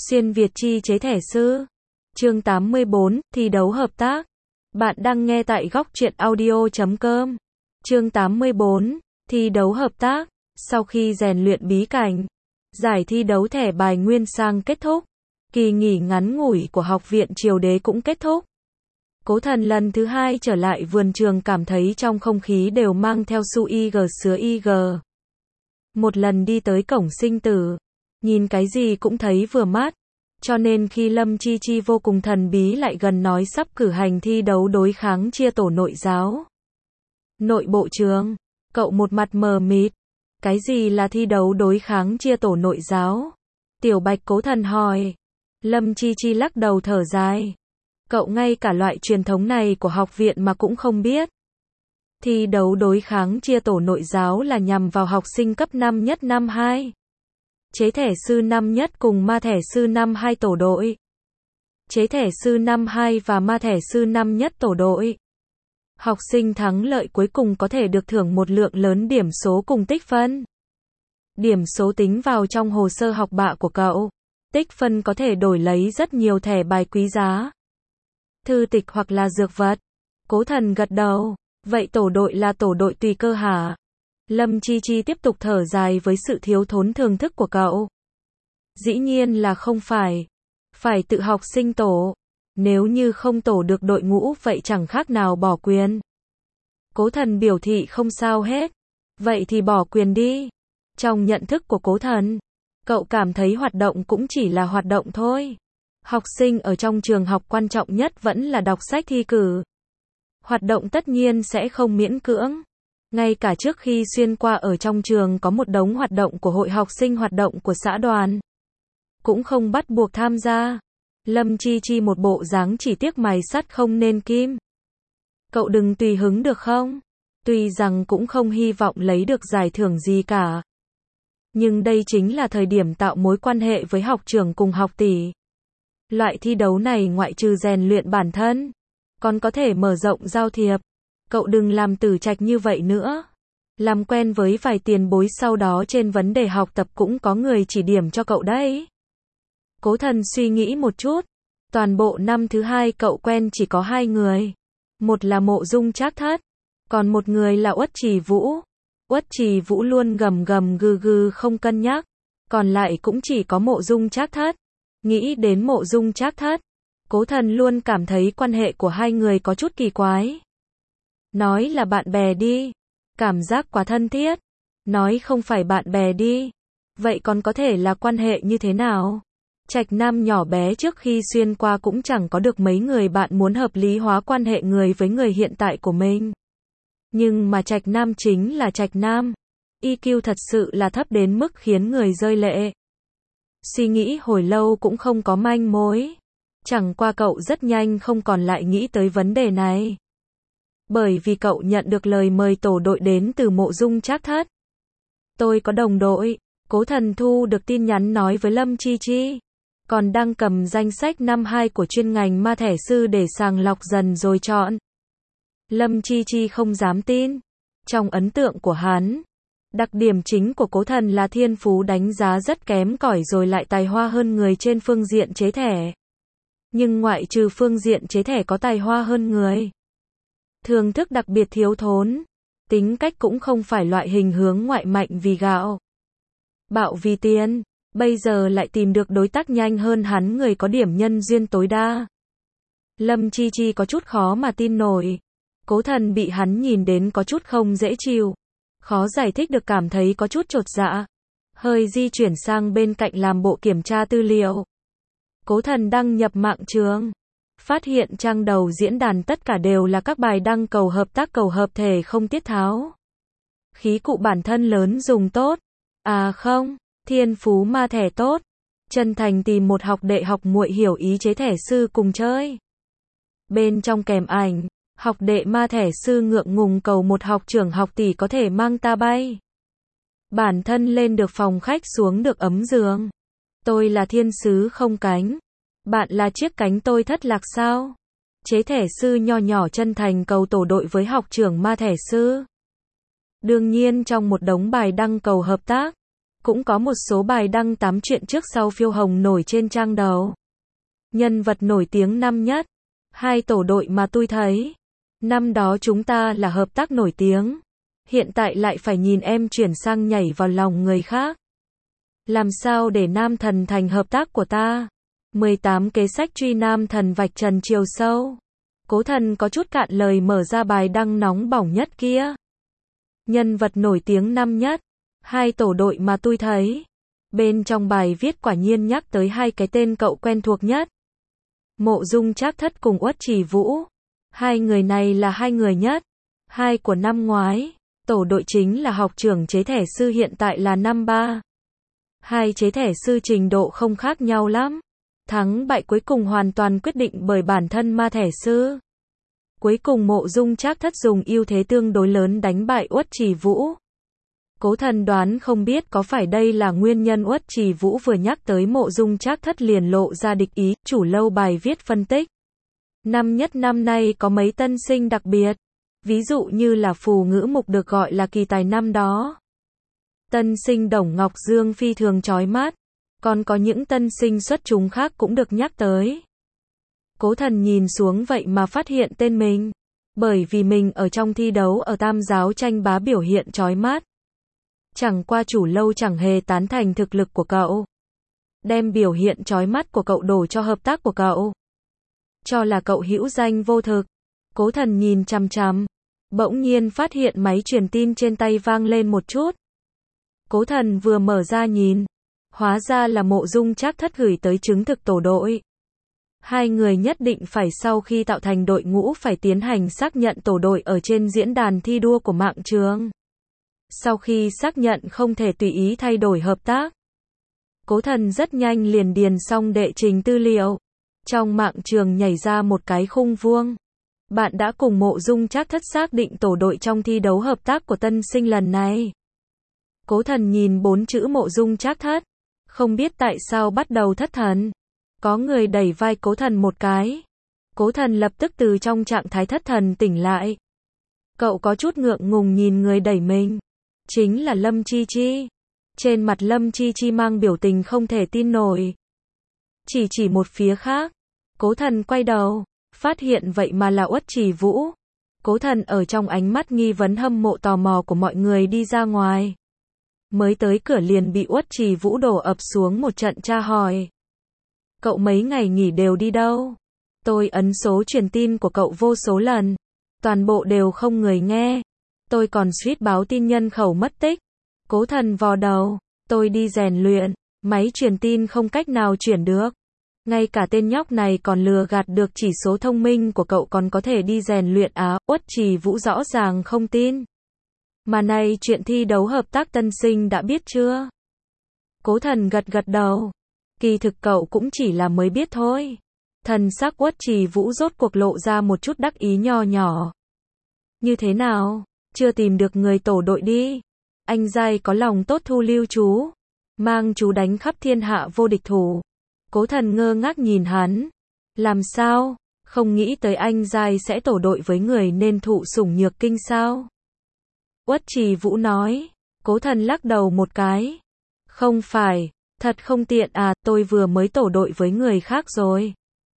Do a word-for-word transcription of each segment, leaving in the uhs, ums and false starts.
Xuyên Việt chi chế thẻ sư. Chương tám mươi bốn, thi đấu hợp tác. Bạn đang nghe tại góc truyện audio chấm com. Chương tám mươi bốn, thi đấu hợp tác. Sau khi rèn luyện bí cảnh, giải thi đấu thẻ bài nguyên sang kết thúc. Kỳ nghỉ ngắn ngủi của học viện Triều Đế cũng kết thúc. Cố Thần lần thứ hai trở lại vườn trường cảm thấy trong không khí đều mang theo su ig sứa ig. Một lần đi tới cổng sinh tử, nhìn cái gì cũng thấy vừa mắt. Cho nên khi Lâm Chi Chi vô cùng thần bí lại gần nói sắp cử hành thi đấu đối kháng chia tổ nội giáo. Nội bộ trường, cậu một mặt mờ mịt. Cái gì là thi đấu đối kháng chia tổ nội giáo? Tiểu Bạch Cố Thần hỏi. Lâm Chi Chi lắc đầu thở dài. Cậu ngay cả loại truyền thống này của học viện mà cũng không biết. Thi đấu đối kháng chia tổ nội giáo là nhằm vào học sinh cấp năm nhất năm hai. Chế thẻ sư năm nhất cùng ma thẻ sư năm hai tổ đội. Chế thẻ sư năm hai và ma thẻ sư năm nhất tổ đội. Học sinh thắng lợi cuối cùng có thể được thưởng một lượng lớn điểm số cùng tích phân. Điểm số tính vào trong hồ sơ học bạ của cậu. Tích phân có thể đổi lấy rất nhiều thẻ bài quý giá, thư tịch hoặc là dược vật. Cố Thần gật đầu. Vậy tổ đội là tổ đội tùy cơ hả? Lâm Chi Chi tiếp tục thở dài với sự thiếu thốn thưởng thức của cậu. Dĩ nhiên là không phải. Phải tự học sinh tổ. Nếu như không tổ được đội ngũ vậy chẳng khác nào bỏ quyền. Cố Thần biểu thị không sao hết. Vậy thì bỏ quyền đi. Trong nhận thức của Cố Thần, cậu cảm thấy hoạt động cũng chỉ là hoạt động thôi. Học sinh ở trong trường học quan trọng nhất vẫn là đọc sách thi cử. Hoạt động tất nhiên sẽ không miễn cưỡng. Ngay cả trước khi xuyên qua ở trong trường có một đống hoạt động của hội học sinh, hoạt động của xã đoàn, cũng không bắt buộc tham gia. Lâm Chi Chi một bộ dáng chỉ tiếc mài sắt không nên kim. Cậu đừng tùy hứng được không? Tuy rằng cũng không hy vọng lấy được giải thưởng gì cả. Nhưng đây chính là thời điểm tạo mối quan hệ với học trưởng cùng học tỷ. Loại thi đấu này ngoại trừ rèn luyện bản thân, còn có thể mở rộng giao thiệp. Cậu đừng làm tử trạch như vậy nữa. Làm quen với vài tiền bối sau đó trên vấn đề học tập cũng có người chỉ điểm cho cậu đấy. Cố Thần suy nghĩ một chút. Toàn bộ năm thứ hai cậu quen chỉ có hai người. Một là Mộ Dung Trác Thất, còn một người là Uất Trì Vũ. Uất Trì Vũ luôn gầm gầm gừ gừ không cân nhắc. Còn lại cũng chỉ có Mộ Dung Trác Thất. Nghĩ đến Mộ Dung Trác Thất, Cố Thần luôn cảm thấy quan hệ của hai người có chút kỳ quái. Nói là bạn bè đi, cảm giác quá thân thiết. Nói không phải bạn bè đi, vậy còn có thể là quan hệ như thế nào? Trạch Nam nhỏ bé trước khi xuyên qua cũng chẳng có được mấy người bạn muốn hợp lý hóa quan hệ người với người hiện tại của mình. Nhưng mà Trạch Nam chính là Trạch Nam. i kiu thật sự là thấp đến mức khiến người rơi lệ. Suy nghĩ hồi lâu cũng không có manh mối. Chẳng qua cậu rất nhanh không còn lại nghĩ tới vấn đề này. Bởi vì cậu nhận được lời mời tổ đội đến từ Mộ Dung Trác Thất. Tôi có đồng đội. Cố Thần thu được tin nhắn nói với Lâm Chi Chi. Còn đang cầm danh sách năm hai của chuyên ngành ma thẻ sư để sàng lọc dần rồi chọn. Lâm Chi Chi không dám tin. Trong ấn tượng của hắn, đặc điểm chính của Cố Thần là thiên phú đánh giá rất kém cỏi rồi lại tài hoa hơn người trên phương diện chế thẻ. Nhưng ngoại trừ phương diện chế thẻ có tài hoa hơn người, thường thức đặc biệt thiếu thốn, tính cách cũng không phải loại hình hướng ngoại mạnh vì gạo, bạo vì tiền, bây giờ lại tìm được đối tác nhanh hơn hắn, người có điểm nhân duyên tối đa. Lâm Chi Chi có chút khó mà tin nổi. Cố Thần bị hắn nhìn đến có chút không dễ chịu, khó giải thích được, cảm thấy có chút chột dạ. Hơi di chuyển sang bên cạnh làm bộ kiểm tra tư liệu. Cố Thần đăng nhập mạng trường, phát hiện trang đầu diễn đàn tất cả đều là các bài đăng cầu hợp tác, cầu hợp thể không tiết tháo. Khí cụ bản thân lớn dùng tốt. À không, thiên phú ma thẻ tốt. Chân thành tìm một học đệ học muội hiểu ý chế thẻ sư cùng chơi. Bên trong kèm ảnh, học đệ ma thẻ sư ngượng ngùng cầu một học trưởng học tỷ có thể mang ta bay. Bản thân lên được phòng khách xuống được ấm giường. Tôi là thiên sứ không cánh. Bạn là chiếc cánh tôi thất lạc sao? Chế thẻ sư nho nhỏ chân thành cầu tổ đội với học trưởng ma thẻ sư. Đương nhiên trong một đống bài đăng cầu hợp tác, Cũng có một số bài đăng tám chuyện trước sau phiêu hồng nổi trên trang đầu. Nhân vật nổi tiếng năm nhất. Hai tổ đội mà tôi thấy. Năm đó chúng ta là hợp tác nổi tiếng. Hiện tại lại phải nhìn em chuyển sang nhảy vào lòng người khác. Làm sao để nam thần thành hợp tác của ta? mười tám kế sách truy nam thần vạch trần chiều sâu. Cố Thần có chút cạn lời mở ra bài đăng nóng bỏng nhất kia. Nhân vật nổi tiếng năm nhất. Hai tổ đội mà tôi thấy. Bên trong bài viết quả nhiên nhắc tới hai cái tên cậu quen thuộc nhất. Mộ Dung Trác Thất cùng Uất Trì Vũ. Hai người này là hai người nhất. Hai của năm ngoái. Tổ đội chính là học trưởng chế thẻ sư hiện tại là năm ba. Hai chế thẻ sư trình độ không khác nhau lắm. Thắng bại cuối cùng hoàn toàn quyết định bởi bản thân ma thẻ sư. Cuối cùng Mộ Dung Trác Thất dùng ưu thế tương đối lớn đánh bại Uất Trì Vũ. Cố Thần đoán không biết có phải đây là nguyên nhân Uất Trì Vũ vừa nhắc tới Mộ Dung Trác Thất liền lộ ra địch ý, chủ lâu bài viết phân tích. Năm nhất năm nay có mấy tân sinh đặc biệt, ví dụ như là Phù Ngữ Mục được gọi là kỳ tài năm đó. Tân sinh Đồng Ngọc Dương phi thường chói mắt, còn có những tân sinh xuất chúng khác cũng được nhắc tới. Cố Thần nhìn xuống vậy mà phát hiện tên mình, bởi vì mình ở trong thi đấu ở Tam Giáo tranh bá biểu hiện chói mắt. Chẳng qua chủ lâu chẳng hề tán thành thực lực của cậu. Đem biểu hiện chói mắt của cậu đổ cho hợp tác của cậu. Cho là cậu hữu danh vô thực. Cố Thần nhìn chằm chằm. Bỗng nhiên phát hiện máy truyền tin trên tay vang lên một chút. Cố Thần vừa mở ra nhìn. Hóa ra là Mộ Dung Trác Thất gửi tới chứng thực tổ đội. Hai người nhất định phải sau khi tạo thành đội ngũ phải tiến hành xác nhận tổ đội ở trên diễn đàn thi đua của mạng trường. Sau khi xác nhận không thể tùy ý thay đổi hợp tác. Cố Thần rất nhanh liền điền xong đệ trình tư liệu. Trong mạng trường nhảy ra một cái khung vuông. Bạn đã cùng Mộ Dung Trác Thất xác định tổ đội trong thi đấu hợp tác của tân sinh lần này. Cố Thần nhìn bốn chữ Mộ Dung Trác Thất. Không biết tại sao bắt đầu thất thần. Có người đẩy vai Cố Thần một cái. Cố Thần lập tức từ trong trạng thái thất thần tỉnh lại. Cậu có chút ngượng ngùng nhìn người đẩy mình. Chính là Lâm Chi Chi. Trên mặt Lâm Chi Chi mang biểu tình không thể tin nổi. Chỉ chỉ một phía khác. Cố Thần quay đầu. Phát hiện vậy mà là Uất Trì Vũ. Cố Thần ở trong ánh mắt nghi vấn hâm mộ tò mò của mọi người đi ra ngoài. Mới tới cửa liền bị Uất Trì Vũ đổ ập xuống một trận tra hỏi. Cậu mấy ngày nghỉ đều đi đâu? Tôi ấn số truyền tin của cậu vô số lần. Toàn bộ đều không người nghe. Tôi còn suýt báo tin nhân khẩu mất tích. Cố Thần vò đầu. Tôi đi rèn luyện. Máy truyền tin không cách nào chuyển được. Ngay cả tên nhóc này còn lừa gạt được chỉ số thông minh của cậu còn có thể đi rèn luyện á. Uất Trì Vũ rõ ràng không tin. Mà này chuyện thi đấu hợp tác tân sinh đã biết chưa? Cố Thần gật gật đầu. Kỳ thực cậu cũng chỉ là mới biết thôi. Thần sắc Uất Trì Vũ rốt cuộc lộ ra một chút đắc ý nho nhỏ. Như thế nào? Chưa tìm được người tổ đội đi. Anh giai có lòng tốt thu lưu chú. Mang chú đánh khắp thiên hạ vô địch thủ. Cố Thần ngơ ngác nhìn hắn. Làm sao? Không nghĩ tới anh giai sẽ tổ đội với người nên thụ sủng nhược kinh sao? Uất Trì Vũ nói. Cố Thần lắc đầu một cái. Không phải, thật không tiện à, tôi vừa mới tổ đội với người khác rồi.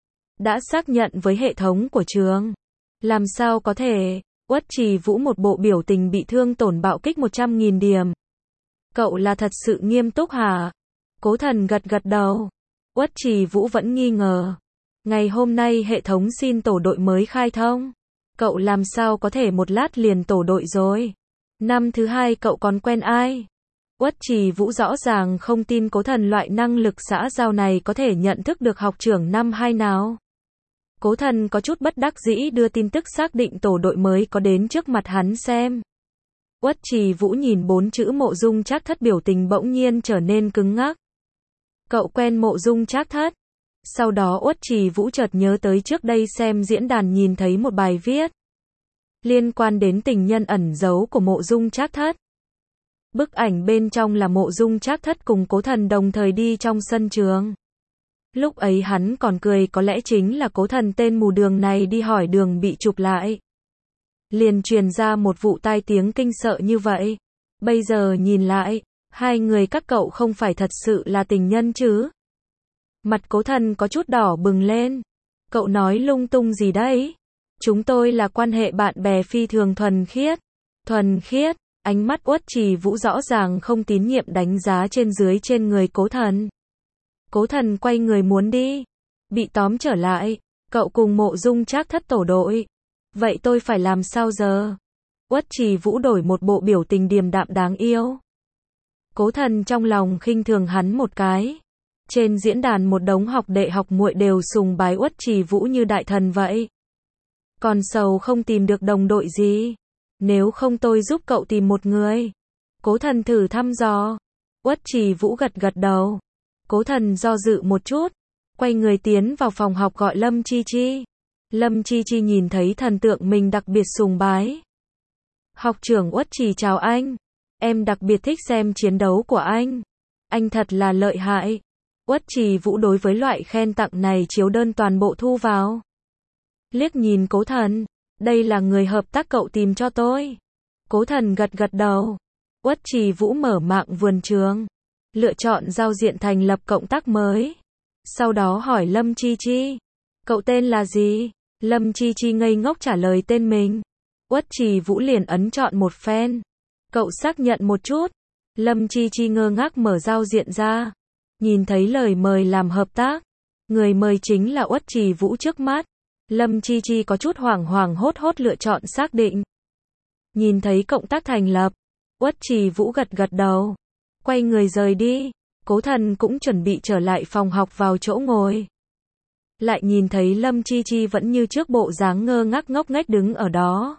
Đã xác nhận với hệ thống của trường. Làm sao có thể? Uất Trì Vũ một bộ biểu tình bị thương tổn bạo kích một trăm nghìn điểm. Cậu là thật sự nghiêm túc hả? Cố Thần gật gật đầu. Uất Trì Vũ vẫn nghi ngờ. Ngày hôm nay hệ thống xin tổ đội mới khai thông. Cậu làm sao có thể một lát liền tổ đội rồi? Năm thứ hai cậu còn quen ai? Uất Trì Vũ rõ ràng không tin Cố Thần loại năng lực xã giao này có thể nhận thức được học trưởng năm hai nào. Cố Thần có chút bất đắc dĩ đưa tin tức xác định tổ đội mới có đến trước mặt hắn xem. Uất Trì Vũ nhìn bốn chữ Mộ Dung Trác Thất biểu tình bỗng nhiên trở nên cứng ngắc. Cậu quen Mộ Dung Trác Thất? Sau đó Uất Trì Vũ chợt nhớ tới trước đây xem diễn đàn nhìn thấy một bài viết liên quan đến tình nhân ẩn giấu của Mộ Dung Trác Thất. Bức ảnh bên trong là Mộ Dung Trác Thất cùng Cố Thần đồng thời đi trong sân trường. Lúc ấy hắn còn cười có lẽ chính là Cố Thần tên mù đường này đi hỏi đường bị chụp lại. Liền truyền ra một vụ tai tiếng kinh sợ như vậy. Bây giờ nhìn lại, Hai người các cậu không phải thật sự là tình nhân chứ? Mặt Cố Thần có chút đỏ bừng lên. Cậu nói lung tung gì đấy? Chúng tôi là quan hệ bạn bè phi thường thuần khiết. Thuần khiết, ánh mắt Uất Trì Vũ rõ ràng không tín nhiệm đánh giá trên dưới trên người Cố Thần. Cố Thần quay người muốn đi. Bị tóm trở lại. Cậu cùng Mộ Dung Trác Thất tổ đội. Vậy tôi phải làm sao giờ? Uất Trì Vũ đổi một bộ biểu tình điềm đạm đáng yêu. Cố Thần trong lòng khinh thường hắn một cái. Trên diễn đàn một đống học đệ học muội đều sùng bái Uất Trì Vũ như đại thần vậy. Còn sầu không tìm được đồng đội gì. Nếu không tôi giúp cậu tìm một người. Cố Thần thử thăm dò. Uất Trì Vũ gật gật đầu. Cố Thần do dự một chút. Quay người tiến vào phòng học gọi Lâm Chi Chi. Lâm Chi Chi nhìn thấy thần tượng mình đặc biệt sùng bái. Học trưởng Uất Trì chào anh. Em đặc biệt thích xem chiến đấu của anh. Anh thật là lợi hại. Uất Trì Vũ đối với loại khen tặng này chiếu đơn toàn bộ thu vào. Liếc nhìn Cố Thần. Đây là người hợp tác cậu tìm cho tôi. Cố Thần gật gật đầu. Uất Trì Vũ mở mạng vườn trường. Lựa chọn giao diện thành lập cộng tác mới. Sau đó hỏi Lâm Chi Chi. Cậu tên là gì? Lâm Chi Chi ngây ngốc trả lời tên mình. Uất Trì Vũ liền ấn chọn một phen. Cậu xác nhận một chút. Lâm Chi Chi ngơ ngác mở giao diện ra. Nhìn thấy lời mời làm hợp tác. Người mời chính là Uất Trì Vũ trước mắt. Lâm Chi Chi có chút hoảng hoảng hốt hốt lựa chọn xác định. Nhìn thấy cộng tác thành lập. Uất Trì Vũ gật gật đầu. Quay người rời đi. Cố Thần cũng chuẩn bị trở lại phòng học vào chỗ ngồi. Lại nhìn thấy Lâm Chi Chi vẫn như trước bộ dáng ngơ ngác ngốc nghếch đứng ở đó.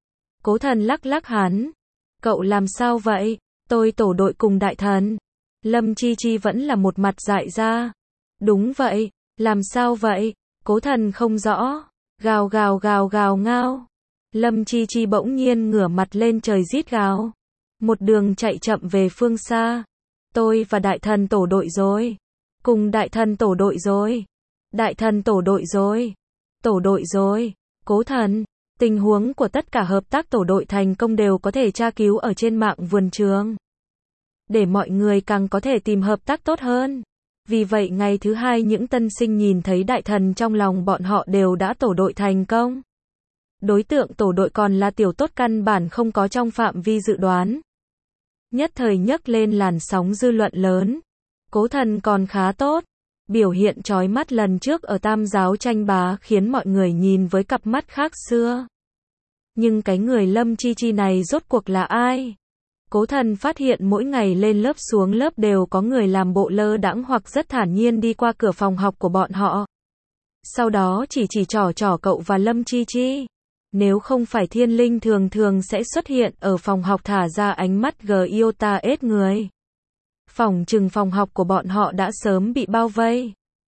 Cố Thần lắc lắc hắn. Cậu làm sao vậy? Tôi tổ đội cùng đại thần. Lâm Chi Chi vẫn là một mặt dại ra. Đúng vậy, làm sao vậy? Cố Thần không rõ. Gào gào gào gào ngao. Lâm Chi Chi bỗng nhiên ngửa mặt lên trời rít gào. Một đường chạy chậm về phương xa. Tôi và đại thần tổ đội rồi. Cùng đại thần tổ đội rồi. Đại thần tổ đội rồi. Tổ đội rồi. Cố Thần. Tình huống của tất cả hợp tác tổ đội thành công đều có thể tra cứu ở trên mạng vườn trường. Để mọi người càng có thể tìm hợp tác tốt hơn. Vì vậy ngày thứ hai những tân sinh nhìn thấy đại thần trong lòng bọn họ đều đã tổ đội thành công. Đối tượng tổ đội còn là tiểu tốt căn bản không có trong phạm vi dự đoán. Nhất thời nhấc lên làn sóng dư luận lớn. Cố Thần còn khá tốt. Biểu hiện chói mắt lần trước ở Tam Giáo tranh bá khiến mọi người nhìn với cặp mắt khác xưa. Nhưng cái người Lâm Chi Chi này rốt cuộc là ai? Cố Thần phát hiện mỗi ngày lên lớp xuống lớp đều có người làm bộ lơ đãng hoặc rất thản nhiên đi qua cửa phòng học của bọn họ. Sau đó chỉ chỉ trỏ trỏ cậu và Lâm Chi Chi. Nếu không phải Thiên Linh thường thường sẽ xuất hiện ở phòng học thả ra ánh mắt gờ iota ết người. Phỏng chừng phòng học của bọn họ đã sớm bị bao vây.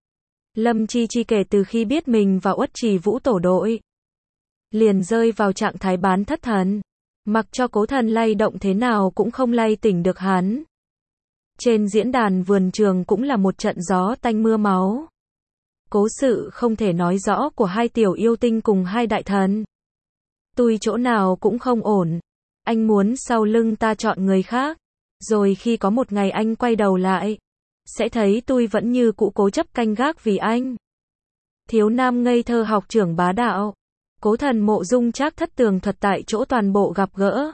Lâm Chi Chi kể từ khi biết mình và Uất Trì Vũ tổ đội, liền rơi vào trạng thái bán thất thần. Mặc cho Cố Thần lay động thế nào cũng không lay tỉnh được hắn. Trên diễn đàn vườn trường cũng là một trận gió tanh mưa máu. Cố sự không thể nói rõ của hai tiểu yêu tinh cùng hai đại thần. Tui chỗ nào cũng không ổn. Anh muốn sau lưng ta chọn người khác. Rồi khi có một ngày anh quay đầu lại, sẽ thấy tui vẫn như cũ cố chấp canh gác vì anh. Thiếu nam ngây thơ học trưởng bá đạo. Cố Thần Mộ Dung Trác Thất tường thuật tại chỗ toàn bộ gặp gỡ.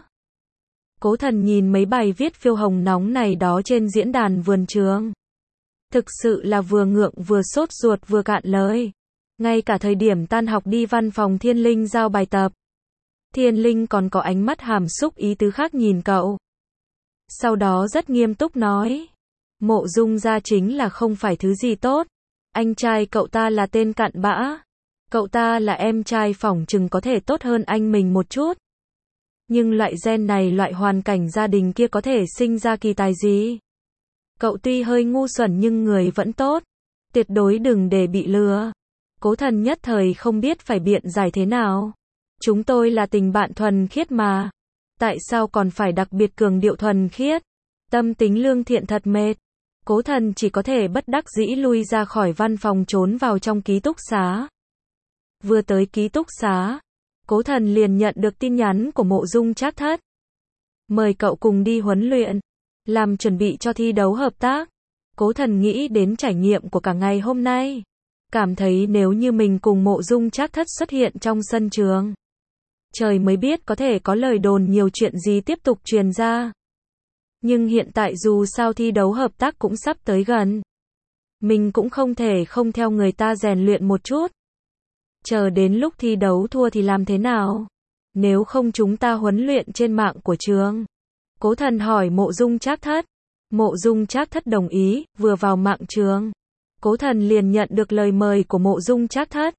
Cố Thần nhìn mấy bài viết phiêu hồng nóng này đó trên diễn đàn vườn trường. Thực sự là vừa ngượng vừa sốt ruột vừa cạn lời. Ngay cả thời điểm tan học đi văn phòng Thiên Linh giao bài tập. Thiên Linh còn có ánh mắt hàm xúc ý tứ khác nhìn cậu. Sau đó rất nghiêm túc nói. Mộ Dung gia chính là không phải thứ gì tốt. Anh trai cậu ta là tên cặn bã. Cậu ta là em trai phỏng chừng có thể tốt hơn anh mình một chút. Nhưng loại gen này loại hoàn cảnh gia đình kia có thể sinh ra kỳ tài gì? Cậu tuy hơi ngu xuẩn nhưng người vẫn tốt. Tuyệt đối đừng để bị lừa. Cố Thần nhất thời không biết phải biện giải thế nào. Chúng tôi là tình bạn thuần khiết mà. Tại sao còn phải đặc biệt cường điệu thuần khiết? Tâm tính lương thiện thật mệt. Cố Thần chỉ có thể bất đắc dĩ lui ra khỏi văn phòng trốn vào trong ký túc xá. Vừa tới ký túc xá, Cố Thần liền nhận được tin nhắn của Mộ Dung Trác Thất. Mời cậu cùng đi huấn luyện. làm chuẩn bị cho thi đấu hợp tác. Cố Thần nghĩ đến trải nghiệm của cả ngày hôm nay. Cảm thấy nếu như mình cùng Mộ Dung Trác Thất xuất hiện trong sân trường. Trời mới biết có thể có lời đồn nhiều chuyện gì tiếp tục truyền ra. Nhưng hiện tại dù sao thi đấu hợp tác cũng sắp tới gần. Mình cũng không thể không theo người ta rèn luyện một chút. Chờ đến lúc thi đấu thua thì làm thế nào? Nếu không chúng ta huấn luyện trên mạng của trường. Cố Thần hỏi Mộ Dung Trác Thất. Mộ Dung Trác Thất đồng ý, vừa vào mạng trường. Cố Thần liền nhận được lời mời của Mộ Dung Trác Thất.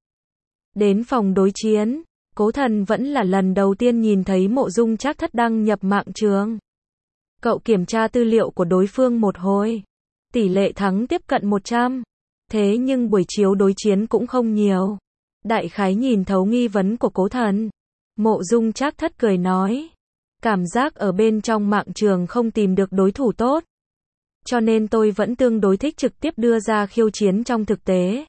Đến phòng đối chiến, Cố Thần vẫn là lần đầu tiên nhìn thấy Mộ Dung Trác Thất đăng nhập mạng trường. Cậu kiểm tra tư liệu của đối phương một hồi. Tỷ lệ thắng tiếp cận một trăm. Thế nhưng buổi chiếu đối chiến cũng không nhiều. Đại khái nhìn thấu nghi vấn của Cố Thần. Mộ Dung Trác Thất cười nói. Cảm giác ở bên trong mạng trường không tìm được đối thủ tốt. Cho nên tôi vẫn tương đối thích trực tiếp đưa ra khiêu chiến trong thực tế.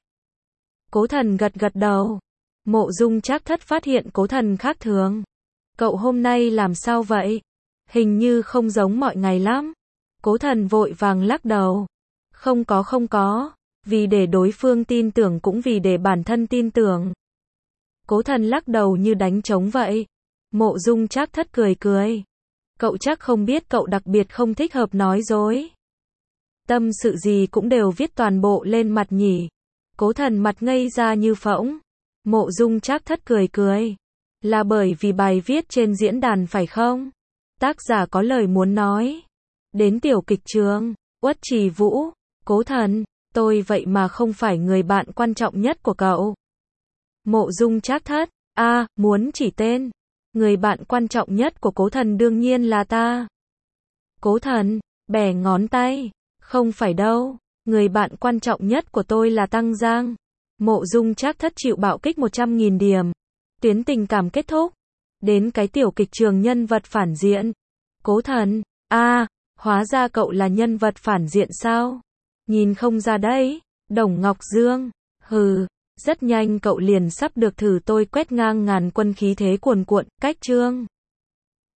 Cố Thần gật gật đầu. Mộ Dung Trác Thất phát hiện Cố Thần khác thường. Cậu hôm nay làm sao vậy? Hình như không giống mọi ngày lắm. Cố Thần vội vàng lắc đầu. Không có không có. Vì để đối phương tin tưởng cũng vì để bản thân tin tưởng. Cố Thần lắc đầu như đánh trống vậy. Mộ Dung Trác Thất cười cười. Cậu chắc không biết cậu đặc biệt không thích hợp nói dối. Tâm sự gì cũng đều viết toàn bộ lên mặt nhỉ. Cố Thần mặt ngây ra như phỗng. Mộ Dung Trác Thất cười cười. Là bởi vì bài viết trên diễn đàn phải không? Tác giả có lời muốn nói. Đến tiểu kịch trường, Uất Trì Vũ. Cố Thần, tôi vậy mà không phải người bạn quan trọng nhất của cậu. Mộ Dung Trác Thất, a, à, muốn chỉ tên. Người bạn quan trọng nhất của Cố Thần đương nhiên là ta. Cố Thần, bẻ ngón tay. Không phải đâu, người bạn quan trọng nhất của tôi là Tăng Giang. Mộ Dung Trác Thất chịu bạo kích một trăm nghìn điểm. Tuyến tình cảm kết thúc. Đến cái tiểu kịch trường nhân vật phản diện. Cố Thần, a, à, hóa ra cậu là nhân vật phản diện sao? Nhìn không ra đấy. Đồng Ngọc Dương, hừ, rất nhanh cậu liền sắp được thử tôi quét ngang ngàn quân khí thế cuồn cuộn, cách chương.